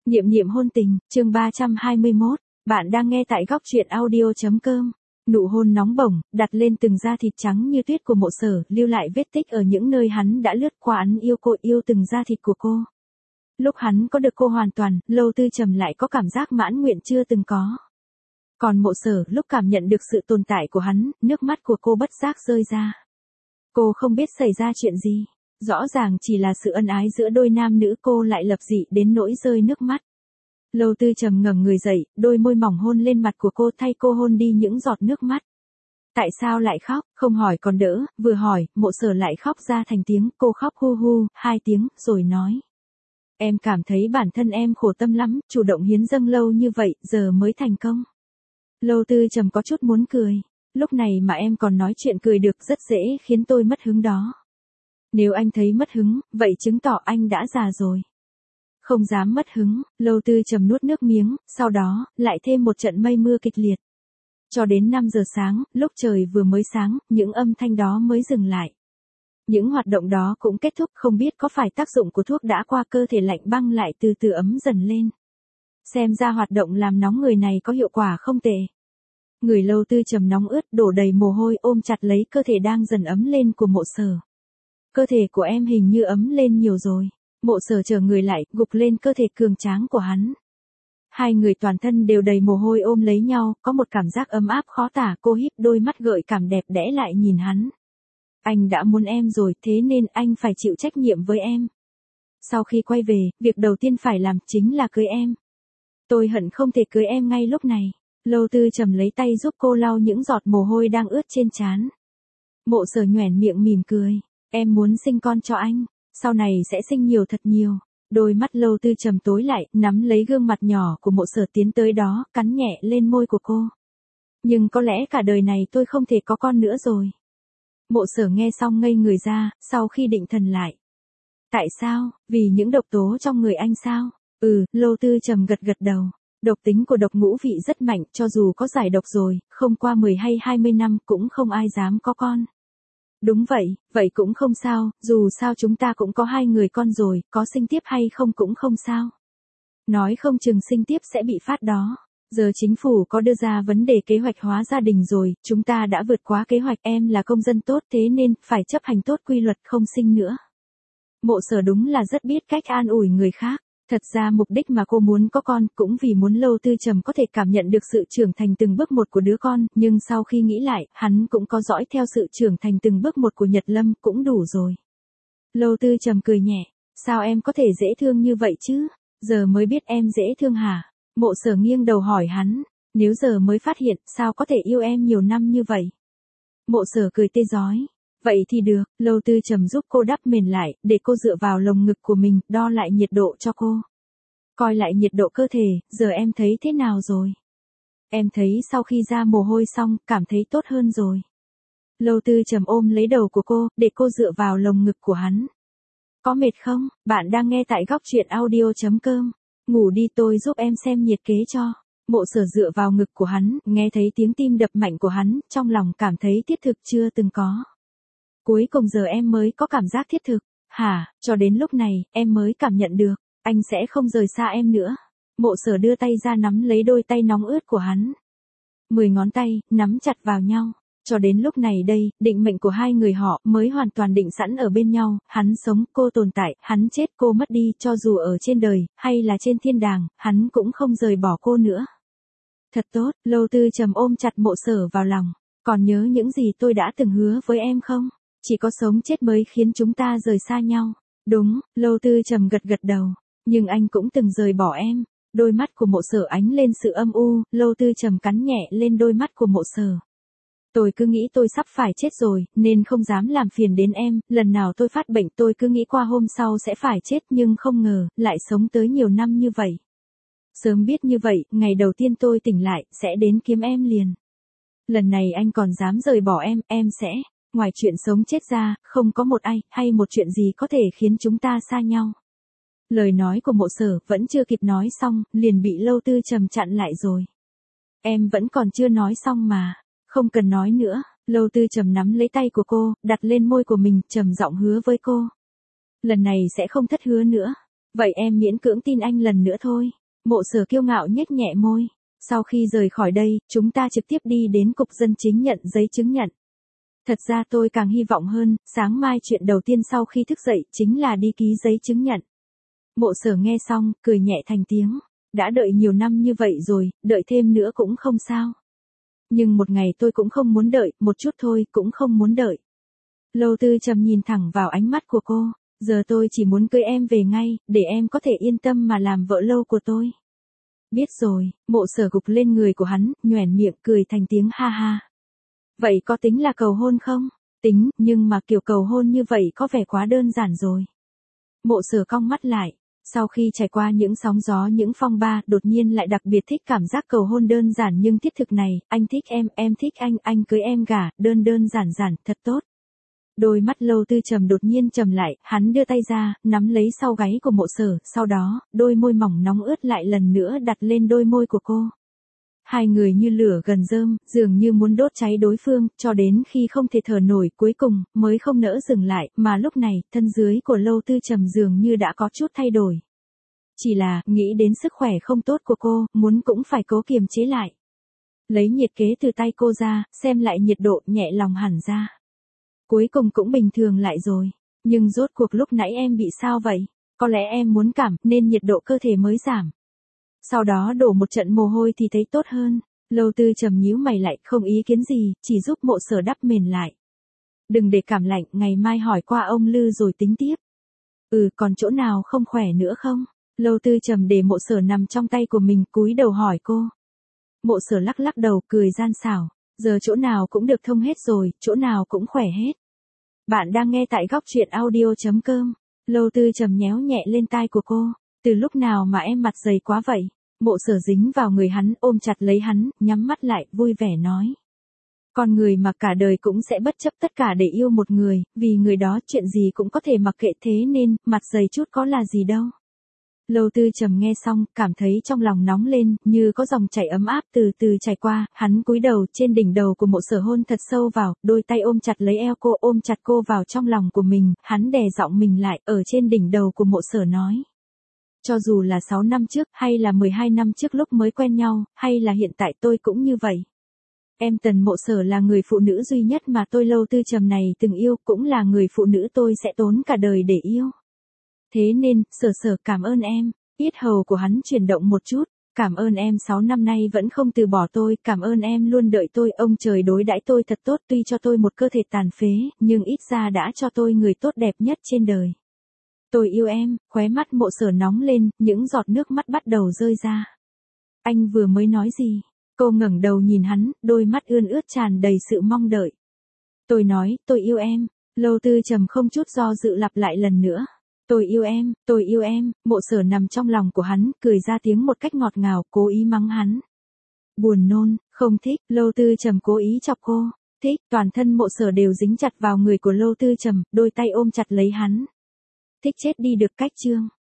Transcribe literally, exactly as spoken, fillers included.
Niệm niệm hôn tình, chương ba trăm hai mươi mốt, bạn đang nghe tại góc truyện audio.com. Nụ hôn nóng bỏng, đặt lên từng da thịt trắng như tuyết của Mộ Sở, lưu lại vết tích ở những nơi hắn đã lướt qua. Hắn yêu cô, yêu từng da thịt của cô. Lúc hắn có được cô hoàn toàn, Lâu Tư Trầm lại có cảm giác mãn nguyện chưa từng có. Còn Mộ Sở, lúc cảm nhận được sự tồn tại của hắn, nước mắt của cô bất giác rơi ra. Cô không biết xảy ra chuyện gì. Rõ ràng chỉ là sự ân ái giữa đôi nam nữ, cô lại lập dị đến nỗi rơi nước mắt. Lâu Tư Trầm ngẩng người dậy, đôi môi mỏng hôn lên mặt của cô, thay cô hôn đi những giọt nước mắt. Tại sao lại khóc? Không hỏi còn đỡ, vừa hỏi, Mộ Sở lại khóc ra thành tiếng. Cô khóc hu hu, hai tiếng, rồi nói. Em cảm thấy bản thân em khổ tâm lắm, chủ động hiến dâng lâu như vậy, giờ mới thành công. Lâu Tư Trầm có chút muốn cười. Lúc này mà em còn nói chuyện cười được, rất dễ khiến tôi mất hứng đó. Nếu anh thấy mất hứng, vậy chứng tỏ anh đã già rồi. Không dám mất hứng, Lâu Tư Trầm nuốt nước miếng, sau đó, lại thêm một trận mây mưa kịch liệt. Cho đến năm giờ sáng, lúc trời vừa mới sáng, những âm thanh đó mới dừng lại. Những hoạt động đó cũng kết thúc, không biết có phải tác dụng của thuốc đã qua, cơ thể lạnh băng lại từ từ ấm dần lên. Xem ra hoạt động làm nóng người này có hiệu quả không tệ. Người Lâu Tư Trầm nóng ướt, đổ đầy mồ hôi, ôm chặt lấy cơ thể đang dần ấm lên của Mộ Sở. Cơ thể của em hình như ấm lên nhiều rồi. Mộ Sở trở người lại, gục lên cơ thể cường tráng của hắn. Hai người toàn thân đều đầy mồ hôi ôm lấy nhau, có một cảm giác ấm áp khó tả. Cô híp đôi mắt gợi cảm đẹp đẽ lại nhìn hắn. Anh đã muốn em rồi, thế nên anh phải chịu trách nhiệm với em. Sau khi quay về, việc đầu tiên phải làm chính là cưới em. Tôi hận không thể cưới em ngay lúc này. Lâu Tư Trầm lấy tay giúp cô lau những giọt mồ hôi đang ướt trên trán. Mộ Sở nhoẻn miệng mỉm cười. Em muốn sinh con cho anh, sau này sẽ sinh nhiều thật nhiều. Đôi mắt Lâu Tư Trầm tối lại, nắm lấy gương mặt nhỏ của Mộ Sở tiến tới đó, cắn nhẹ lên môi của cô. Nhưng có lẽ cả đời này tôi không thể có con nữa rồi. Mộ Sở nghe xong ngây người ra, sau khi định thần lại. Tại sao? Vì những độc tố trong người anh sao? Ừ, Lâu Tư Trầm gật gật đầu. Độc tính của độc ngũ vị rất mạnh, cho dù có giải độc rồi, không qua mười hay hai mươi năm cũng không ai dám có con. Đúng vậy, vậy cũng không sao, dù sao chúng ta cũng có hai người con rồi, có sinh tiếp hay không cũng không sao. Nói không chừng sinh tiếp sẽ bị phát đó. Giờ chính phủ có đưa ra vấn đề kế hoạch hóa gia đình rồi, chúng ta đã vượt quá kế hoạch. Em là công dân tốt, thế nên phải chấp hành tốt quy luật không sinh nữa. Mộ Sở đúng là rất biết cách an ủi người khác. Thật ra mục đích mà cô muốn có con cũng vì muốn Lâu Tư Trầm có thể cảm nhận được sự trưởng thành từng bước một của đứa con, nhưng sau khi nghĩ lại, hắn cũng có dõi theo sự trưởng thành từng bước một của Nhật Lâm, cũng đủ rồi. Lâu Tư Trầm cười nhẹ, sao em có thể dễ thương như vậy chứ? Giờ mới biết em dễ thương hả? Mộ Sở nghiêng đầu hỏi hắn, nếu giờ mới phát hiện, sao có thể yêu em nhiều năm như vậy? Mộ Sở cười tê rói. Vậy thì được, Lâu Tư Trầm giúp cô đắp mền lại, để cô dựa vào lồng ngực của mình, đo lại nhiệt độ cho cô. Coi lại nhiệt độ cơ thể, giờ em thấy thế nào rồi? Em thấy sau khi ra mồ hôi xong, cảm thấy tốt hơn rồi. Lâu Tư Trầm ôm lấy đầu của cô, để cô dựa vào lồng ngực của hắn. Có mệt không? Bạn đang nghe tại góc truyện audio.com. Ngủ đi, tôi giúp em xem nhiệt kế cho. Mộ Sở dựa vào ngực của hắn, nghe thấy tiếng tim đập mạnh của hắn, trong lòng cảm thấy thiết thực chưa từng có. Cuối cùng giờ em mới có cảm giác thiết thực. Hả, cho đến lúc này, em mới cảm nhận được, anh sẽ không rời xa em nữa. Mộ Sở đưa tay ra nắm lấy đôi tay nóng ướt của hắn. Mười ngón tay, nắm chặt vào nhau. Cho đến lúc này đây, định mệnh của hai người họ mới hoàn toàn định sẵn ở bên nhau. Hắn sống, cô tồn tại, hắn chết, cô mất đi. Cho dù ở trên đời, hay là trên thiên đàng, hắn cũng không rời bỏ cô nữa. Thật tốt, Lâu Tư Trầm ôm chặt Mộ Sở vào lòng. Còn nhớ những gì tôi đã từng hứa với em không? Chỉ có sống chết mới khiến chúng ta rời xa nhau. Đúng, Lâu Tư Trầm gật gật đầu. Nhưng anh cũng từng rời bỏ em. Đôi mắt của Mộ Sở ánh lên sự âm u, Lâu Tư Trầm cắn nhẹ lên đôi mắt của Mộ Sở. Tôi cứ nghĩ tôi sắp phải chết rồi, nên không dám làm phiền đến em. Lần nào tôi phát bệnh tôi cứ nghĩ qua hôm sau sẽ phải chết, nhưng không ngờ, lại sống tới nhiều năm như vậy. Sớm biết như vậy, ngày đầu tiên tôi tỉnh lại, sẽ đến kiếm em liền. Lần này anh còn dám rời bỏ em, em sẽ... Ngoài chuyện sống chết ra, không có một ai, hay một chuyện gì có thể khiến chúng ta xa nhau. Lời nói của Mộ Sở vẫn chưa kịp nói xong, liền bị Lâu Tư Trầm chặn lại rồi. Em vẫn còn chưa nói xong mà. Không cần nói nữa. Lâu Tư Trầm nắm lấy tay của cô, đặt lên môi của mình, trầm giọng hứa với cô. Lần này sẽ không thất hứa nữa. Vậy em miễn cưỡng tin anh lần nữa thôi. Mộ Sở kiêu ngạo nhếch nhẹ môi. Sau khi rời khỏi đây, chúng ta trực tiếp đi đến cục dân chính nhận giấy chứng nhận. Thật ra tôi càng hy vọng hơn, sáng mai chuyện đầu tiên sau khi thức dậy chính là đi ký giấy chứng nhận. Mộ Sở nghe xong, cười nhẹ thành tiếng. Đã đợi nhiều năm như vậy rồi, đợi thêm nữa cũng không sao. Nhưng một ngày tôi cũng không muốn đợi, một chút thôi cũng không muốn đợi. Lâu Tư Trầm nhìn thẳng vào ánh mắt của cô. Giờ tôi chỉ muốn cưới em về ngay, để em có thể yên tâm mà làm vợ lâu của tôi. Biết rồi, Mộ Sở gục lên người của hắn, nhoẻn miệng cười thành tiếng ha ha. Vậy có tính là cầu hôn không? Tính, nhưng mà kiểu cầu hôn như vậy có vẻ quá đơn giản rồi. Mộ Sở cong mắt lại. Sau khi trải qua những sóng gió những phong ba, đột nhiên lại đặc biệt thích cảm giác cầu hôn đơn giản nhưng thiết thực này, anh thích em, em thích anh, anh cưới em gả, đơn đơn giản giản, thật tốt. Đôi mắt Lâu Tư Trầm đột nhiên trầm lại, hắn đưa tay ra, nắm lấy sau gáy của Mộ Sở, sau đó, đôi môi mỏng nóng ướt lại lần nữa đặt lên đôi môi của cô. Hai người như lửa gần rơm, dường như muốn đốt cháy đối phương, cho đến khi không thể thở nổi, cuối cùng, mới không nỡ dừng lại, mà lúc này, thân dưới của Lâu Tư Trầm dường như đã có chút thay đổi. Chỉ là, nghĩ đến sức khỏe không tốt của cô, muốn cũng phải cố kiềm chế lại. Lấy nhiệt kế từ tay cô ra, xem lại nhiệt độ, nhẹ lòng hẳn ra. Cuối cùng cũng bình thường lại rồi. Nhưng rốt cuộc lúc nãy em bị sao vậy? Có lẽ em muốn cảm, nên nhiệt độ cơ thể mới giảm. Sau đó đổ một trận mồ hôi thì thấy tốt hơn. Lâu Tư Trầm nhíu mày lại, không ý kiến gì, chỉ giúp Mộ Sở đắp mền lại. Đừng để cảm lạnh, ngày mai hỏi qua ông Lư rồi tính tiếp. Ừ, còn chỗ nào không khỏe nữa không? Lâu Tư Trầm để Mộ Sở nằm trong tay của mình, cúi đầu hỏi cô. Mộ Sở lắc lắc đầu, cười gian xảo. Giờ chỗ nào cũng được thông hết rồi, chỗ nào cũng khỏe hết. Bạn đang nghe tại góc truyện audio chấm com. Lâu Tư Trầm nhéo nhẹ lên tai của cô. Từ lúc nào mà em mặt dày quá vậy? Mộ Sở dính vào người hắn, ôm chặt lấy hắn, nhắm mắt lại, vui vẻ nói. Con người mà cả đời cũng sẽ bất chấp tất cả để yêu một người, vì người đó chuyện gì cũng có thể mặc kệ, thế nên, mặt dày chút có là gì đâu. Lâu Tư Trầm nghe xong, cảm thấy trong lòng nóng lên, như có dòng chảy ấm áp từ từ chảy qua, hắn cúi đầu trên đỉnh đầu của Mộ Sở hôn thật sâu vào, đôi tay ôm chặt lấy eo cô, ôm chặt cô vào trong lòng của mình, hắn đè giọng mình lại, ở trên đỉnh đầu của Mộ Sở nói. Cho dù là sáu năm trước, hay là mười hai năm trước lúc mới quen nhau, hay là hiện tại tôi cũng như vậy. Em Tần Mộ Sở là người phụ nữ duy nhất mà tôi Lâu Tư Trầm này từng yêu, cũng là người phụ nữ tôi sẽ tốn cả đời để yêu. Thế nên, Sở Sở cảm ơn em. Yết hầu của hắn chuyển động một chút. Cảm ơn em sáu năm nay vẫn không từ bỏ tôi, cảm ơn em luôn đợi tôi, ông trời đối đãi tôi thật tốt, tuy cho tôi một cơ thể tàn phế, nhưng ít ra đã cho tôi người tốt đẹp nhất trên đời. Tôi yêu em. Khóe mắt Mộ Sở nóng lên, những giọt nước mắt bắt đầu rơi ra. Anh vừa mới nói gì? Cô ngẩng đầu nhìn hắn, đôi mắt ươn ướt tràn đầy sự mong đợi. Tôi nói, tôi yêu em. Lâu Tư Trầm không chút do dự lặp lại lần nữa. Tôi yêu em, tôi yêu em. Mộ Sở nằm trong lòng của hắn, cười ra tiếng một cách ngọt ngào, cố ý mắng hắn. Buồn nôn, không thích. Lâu Tư Trầm cố ý chọc cô. Thích. Toàn thân Mộ Sở đều dính chặt vào người của Lâu Tư Trầm, đôi tay ôm chặt lấy hắn. Thích chết đi được cách chương.